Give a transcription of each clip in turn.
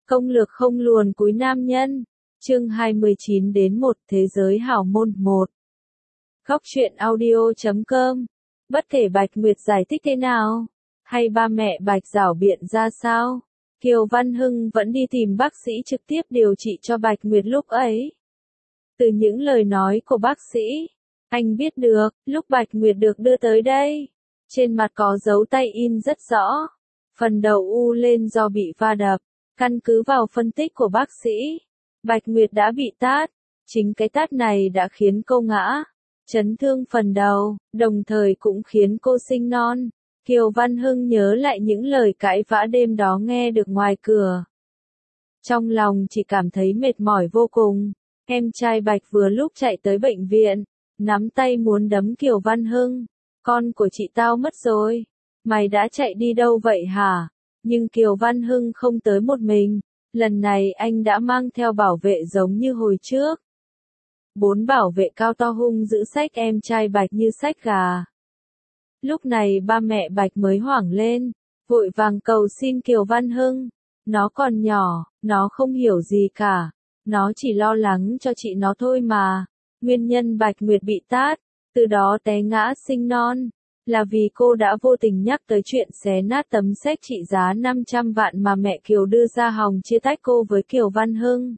Công lược không luồn cúi nam nhân. Chương 29 đến 1 Thế giới hảo môn 1. Góc truyện audio.com. Bất kể Bạch Nguyệt giải thích thế nào, hay ba mẹ Bạch giảo biện ra sao, Kiều Văn Hưng vẫn đi tìm bác sĩ trực tiếp điều trị cho Bạch Nguyệt lúc ấy. Từ những lời nói của bác sĩ, anh biết được, lúc Bạch Nguyệt được đưa tới đây, trên mặt có dấu tay in rất rõ, phần đầu u lên do bị va đập. Căn cứ vào phân tích của bác sĩ, Bạch Nguyệt đã bị tát, chính cái tát này đã khiến cô ngã, chấn thương phần đầu, đồng thời cũng khiến cô sinh non. Kiều Văn Hưng nhớ lại những lời cãi vã đêm đó nghe được ngoài cửa. Trong lòng chỉ cảm thấy mệt mỏi vô cùng, em trai Bạch vừa lúc chạy tới bệnh viện, nắm tay muốn đấm Kiều Văn Hưng. Con của chị tao mất rồi, mày đã chạy đi đâu vậy hả? Nhưng Kiều Văn Hưng không tới một mình, lần này anh đã mang theo bảo vệ giống như hồi trước. 4 bảo vệ cao to hung giữ xách em trai Bạch như xách gà. Lúc này ba mẹ Bạch mới hoảng lên, vội vàng cầu xin Kiều Văn Hưng. Nó còn nhỏ, nó không hiểu gì cả, nó chỉ lo lắng cho chị nó thôi mà. Nguyên nhân Bạch Nguyệt bị tát, từ đó té ngã sinh non, là vì cô đã vô tình nhắc tới chuyện xé nát tấm séc trị giá 500 vạn mà mẹ Kiều đưa ra hòng chia tách cô với Kiều Văn Hưng.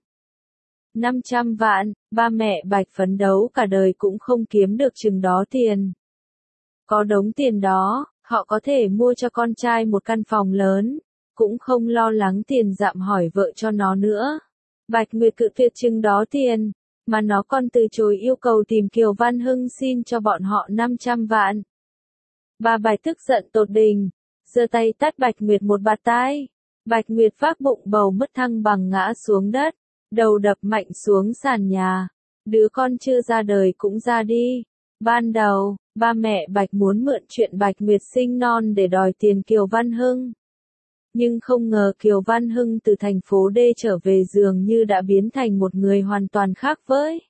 500 vạn, ba mẹ Bạch phấn đấu cả đời cũng không kiếm được chừng đó tiền. Có đống tiền đó, họ có thể mua cho con trai một căn phòng lớn, cũng không lo lắng tiền dạm hỏi vợ cho nó nữa. Bạch Nguyệt cự tuyệt chừng đó tiền, mà nó còn từ chối yêu cầu tìm Kiều Văn Hưng xin cho bọn họ 500 vạn. Bà Bạch tức giận tột đỉnh, giơ tay tát Bạch Nguyệt một bạt tai. Bạch Nguyệt vác bụng bầu mất thăng bằng ngã xuống đất, đầu đập mạnh xuống sàn nhà. Đứa con chưa ra đời cũng ra đi. Ban đầu, ba mẹ Bạch muốn mượn chuyện Bạch Nguyệt sinh non để đòi tiền Kiều Văn Hưng. Nhưng không ngờ Kiều Văn Hưng từ thành phố D trở về dường như đã biến thành một người hoàn toàn khác với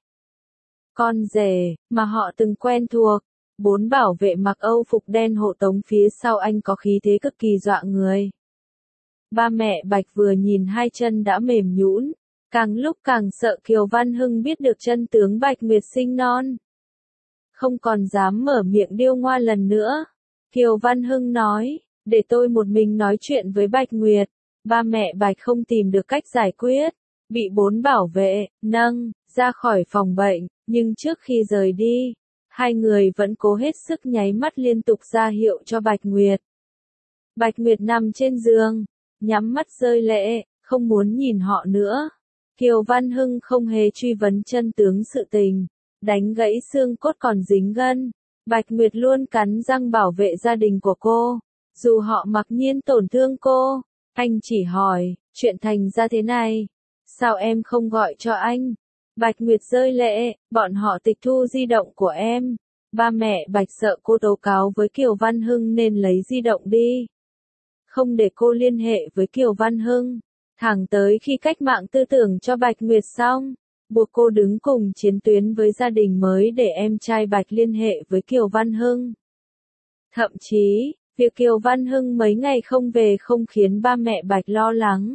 con rể mà họ từng quen thuộc. 4 bảo vệ mặc Âu phục đen hộ tống phía sau anh có khí thế cực kỳ dọa người. Ba mẹ Bạch vừa nhìn hai chân đã mềm nhũn, càng lúc càng sợ Kiều Văn Hưng biết được chân tướng Bạch Nguyệt sinh non. Không còn dám mở miệng điêu ngoa lần nữa. Kiều Văn Hưng nói, để tôi một mình nói chuyện với Bạch Nguyệt. Ba mẹ Bạch không tìm được cách giải quyết, bị 4 bảo vệ nâng ra khỏi phòng bệnh, nhưng trước khi rời đi, hai người vẫn cố hết sức nháy mắt liên tục ra hiệu cho Bạch Nguyệt. Bạch Nguyệt nằm trên giường, nhắm mắt rơi lệ, không muốn nhìn họ nữa. Kiều Văn Hưng không hề truy vấn chân tướng sự tình, đánh gãy xương cốt còn dính gân. Bạch Nguyệt luôn cắn răng bảo vệ gia đình của cô, dù họ mặc nhiên tổn thương cô. Anh chỉ hỏi, chuyện thành ra thế này, sao em không gọi cho anh? Bạch Nguyệt rơi lệ, bọn họ tịch thu di động của em. Ba mẹ Bạch sợ cô tố cáo với Kiều Văn Hưng nên lấy di động đi, không để cô liên hệ với Kiều Văn Hưng. Thẳng tới khi cách mạng tư tưởng cho Bạch Nguyệt xong, buộc cô đứng cùng chiến tuyến với gia đình mới để em trai Bạch liên hệ với Kiều Văn Hưng. Thậm chí, việc Kiều Văn Hưng mấy ngày không về không khiến ba mẹ Bạch lo lắng,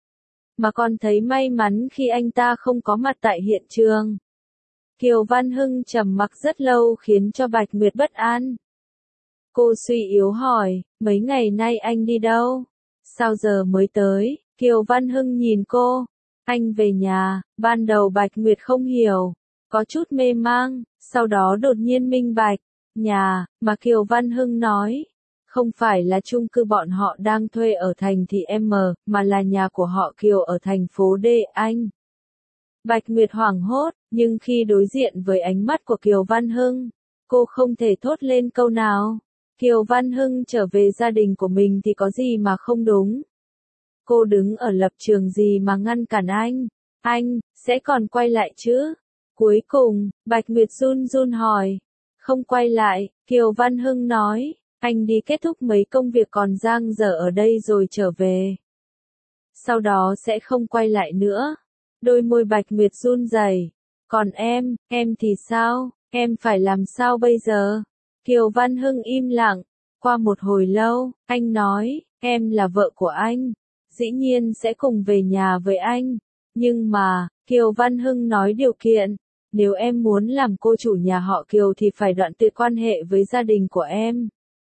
mà còn thấy may mắn khi anh ta không có mặt tại hiện trường. Kiều Văn Hưng trầm mặc rất lâu khiến cho Bạch Nguyệt bất an. Cô suy yếu hỏi, mấy ngày nay anh đi đâu? Sao giờ mới tới? Kiều Văn Hưng nhìn cô. Anh về nhà. Ban đầu Bạch Nguyệt không hiểu, có chút mê mang, sau đó đột nhiên minh bạch. Nhà, mà Kiều Văn Hưng nói, không phải là chung cư bọn họ đang thuê ở thành thị M, mà là nhà của họ Kiều ở thành phố D anh. Bạch Nguyệt hoảng hốt, nhưng khi đối diện với ánh mắt của Kiều Văn Hưng, cô không thể thốt lên câu nào. Kiều Văn Hưng trở về gia đình của mình thì có gì mà không đúng? Cô đứng ở lập trường gì mà ngăn cản anh? Anh sẽ còn quay lại chứ? Cuối cùng, Bạch Nguyệt run run hỏi. Không quay lại, Kiều Văn Hưng nói. Anh đi kết thúc mấy công việc còn dang dở ở đây rồi trở về. Sau đó sẽ không quay lại nữa. Đôi môi Bạch Nguyệt run rẩy. Còn em thì sao? Em phải làm sao bây giờ? Kiều Văn Hưng im lặng. Qua một hồi lâu, anh nói, em là vợ của anh. dĩ nhiên sẽ cùng về nhà với anh. Nhưng mà, Kiều Văn Hưng nói điều kiện, nếu em muốn làm cô chủ nhà họ Kiều thì phải đoạn tuyệt quan hệ với gia đình của em.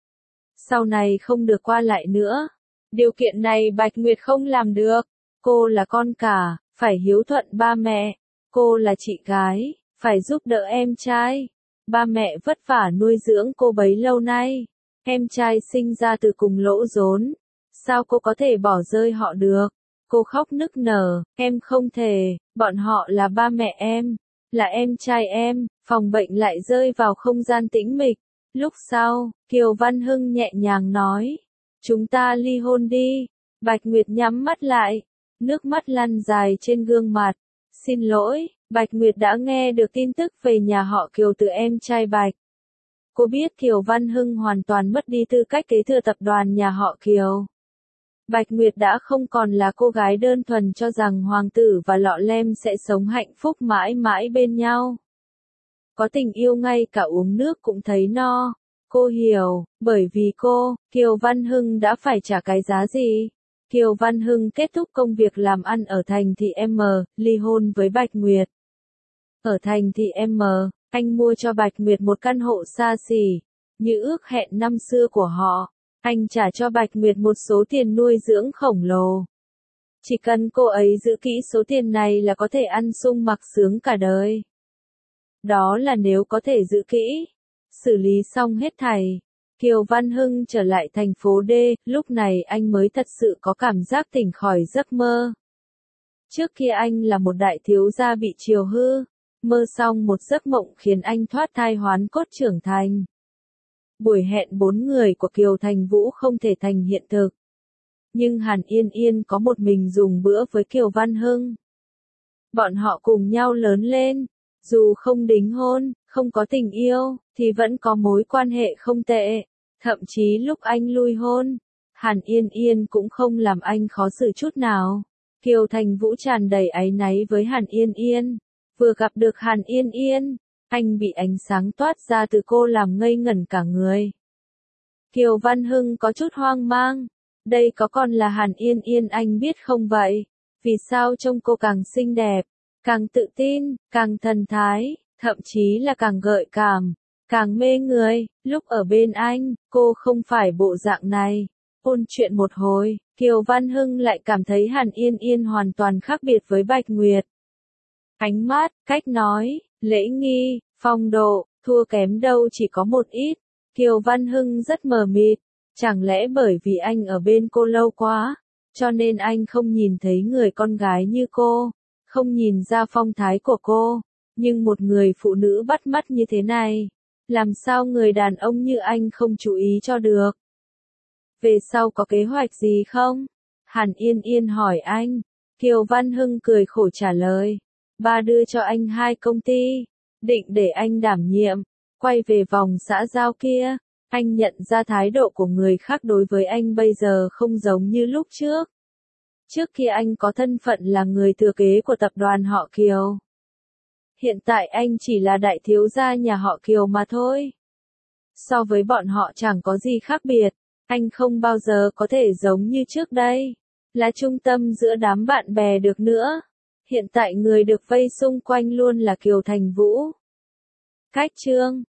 Sau này không được qua lại nữa. Điều kiện này Bạch Nguyệt không làm được. Cô là con cả, phải hiếu thuận ba mẹ. Cô là chị gái, phải giúp đỡ em trai. Ba mẹ vất vả nuôi dưỡng cô bấy lâu nay. Em trai sinh ra từ cùng lỗ vốn. Sao cô có thể bỏ rơi họ được? Cô khóc nức nở, em không thể, bọn họ là ba mẹ em, là em trai em. Phòng bệnh lại rơi vào không gian tĩnh mịch. Lúc sau, Kiều Văn Hưng nhẹ nhàng nói, chúng ta ly hôn đi. Bạch Nguyệt nhắm mắt lại, nước mắt lăn dài trên gương mặt. Xin lỗi, Bạch Nguyệt đã nghe được tin tức về nhà họ Kiều từ em trai Bạch. Cô biết Kiều Văn Hưng hoàn toàn mất đi tư cách kế thừa tập đoàn nhà họ Kiều. Bạch Nguyệt đã không còn là cô gái đơn thuần cho rằng hoàng tử và lọ lem sẽ sống hạnh phúc mãi mãi bên nhau. Có tình yêu ngay cả uống nước cũng thấy no. Cô hiểu, bởi vì cô, Kiều Văn Hưng đã phải trả cái giá gì. Kiều Văn Hưng kết thúc công việc làm ăn ở thành thị M, ly hôn với Bạch Nguyệt. Ở thành thị M, anh mua cho Bạch Nguyệt một căn hộ xa xỉ, như ước hẹn năm xưa của họ. Anh trả cho Bạch Nguyệt một số tiền nuôi dưỡng khổng lồ. Chỉ cần cô ấy giữ kỹ số tiền này là có thể ăn sung mặc sướng cả đời. Đó là nếu có thể giữ kỹ. Xử lý xong hết thảy, Kiều Văn Hưng trở lại thành phố D, lúc này anh mới thật sự có cảm giác tỉnh khỏi giấc mơ. Trước kia anh là một đại thiếu gia bị chiều hư, mơ xong một giấc mộng khiến anh thoát thai hoán cốt trưởng thành. Buổi hẹn 4 người của Kiều Thành Vũ không thể thành hiện thực. Nhưng Hàn Yên Yên có một mình dùng bữa với Kiều Văn Hưng. Bọn họ cùng nhau lớn lên, dù không đính hôn, không có tình yêu, thì vẫn có mối quan hệ không tệ. Thậm chí lúc anh lui hôn, Hàn Yên Yên cũng không làm anh khó xử chút nào. Kiều Thành Vũ tràn đầy áy náy với Hàn Yên Yên. Vừa gặp được Hàn Yên Yên, anh bị ánh sáng toát ra từ cô làm ngây ngẩn cả người. Kiều Văn Hưng có chút hoang mang. Đây có còn là Hàn Yên Yên anh biết không vậy? Vì sao trông cô càng xinh đẹp, càng tự tin, càng thần thái, thậm chí là càng gợi cảm, càng mê người. Lúc ở bên anh, cô không phải bộ dạng này. Ôn chuyện một hồi, Kiều Văn Hưng lại cảm thấy Hàn Yên Yên hoàn toàn khác biệt với Bạch Nguyệt. Ánh mắt, cách nói, lễ nghi, phong độ, thua kém đâu chỉ có một ít. Kiều Văn Hưng rất mờ mịt. Chẳng lẽ bởi vì anh ở bên cô lâu quá, cho nên anh không nhìn thấy người con gái như cô, không nhìn ra phong thái của cô. Nhưng một người phụ nữ bắt mắt như thế này, làm sao người đàn ông như anh không chú ý cho được? Về sau có kế hoạch gì không? Hàn Yên Yên hỏi anh. Kiều Văn Hưng cười khổ trả lời. Ba đưa cho anh 2 công ty, định để anh đảm nhiệm. Quay về vòng xã giao kia, anh nhận ra thái độ của người khác đối với anh bây giờ không giống như lúc trước. Trước kia anh có thân phận là người thừa kế của tập đoàn họ Kiều. Hiện tại anh chỉ là đại thiếu gia nhà họ Kiều mà thôi. So với bọn họ chẳng có gì khác biệt, anh không bao giờ có thể giống như trước đây, là trung tâm giữa đám bạn bè được nữa. Hiện tại người được vây xung quanh luôn là Kiều Thành Vũ. Cách chương